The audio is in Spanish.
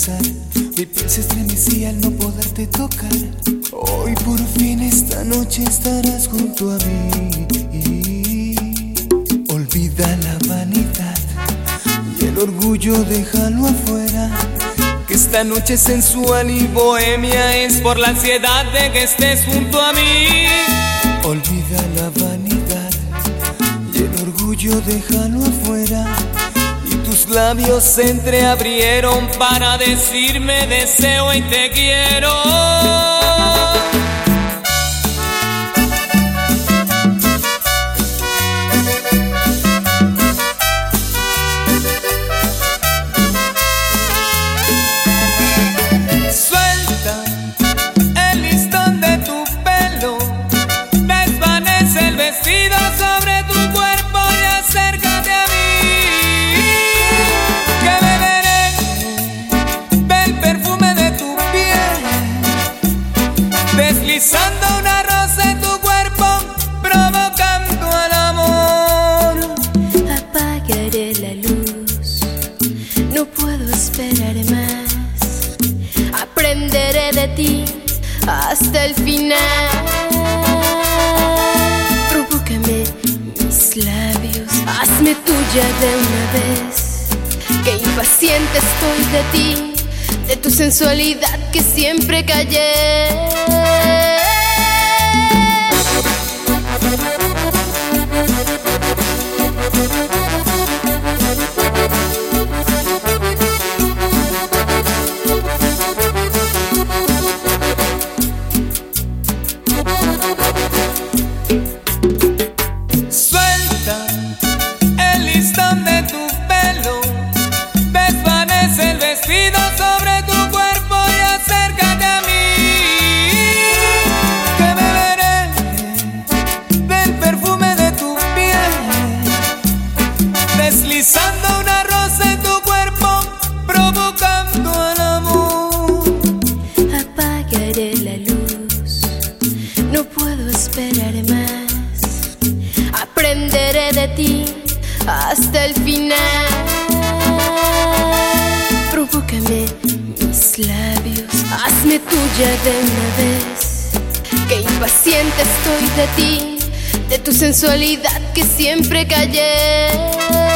besar. Mi piel se estremecía al no poderte tocar. Hoy por fin esta noche estarás junto a mí. Olvida la vanidad y el orgullo, déjalo afuera. Que esta noche sensual y bohemia es por la ansiedad de que estés junto a mí. Olvida la vanidad y el orgullo, déjalo afuera. Y tus labios se entreabrieron para decirme deseo y te quiero. Sobre tu cuerpo y acércate a mí, que beberé del perfume de tu piel, deslizando una rosa en tu cuerpo, provocando al amor. Apagaré la luz, no puedo esperar más. Aprenderé de ti hasta el final. Mis labios, hazme tuya de una vez. Que impaciente estoy de ti, de tu sensualidad que siempre callé. Sobre tu cuerpo y acércate a mí, que beberé del perfume de tu piel, deslizando una rosa en tu cuerpo, provocando al amor. Apagaré la luz, no puedo esperar más. Aprenderé de ti hasta el final. Provócame mis labios, hazme tuya de una vez. Que impaciente estoy de ti, de tu sensualidad que siempre callé.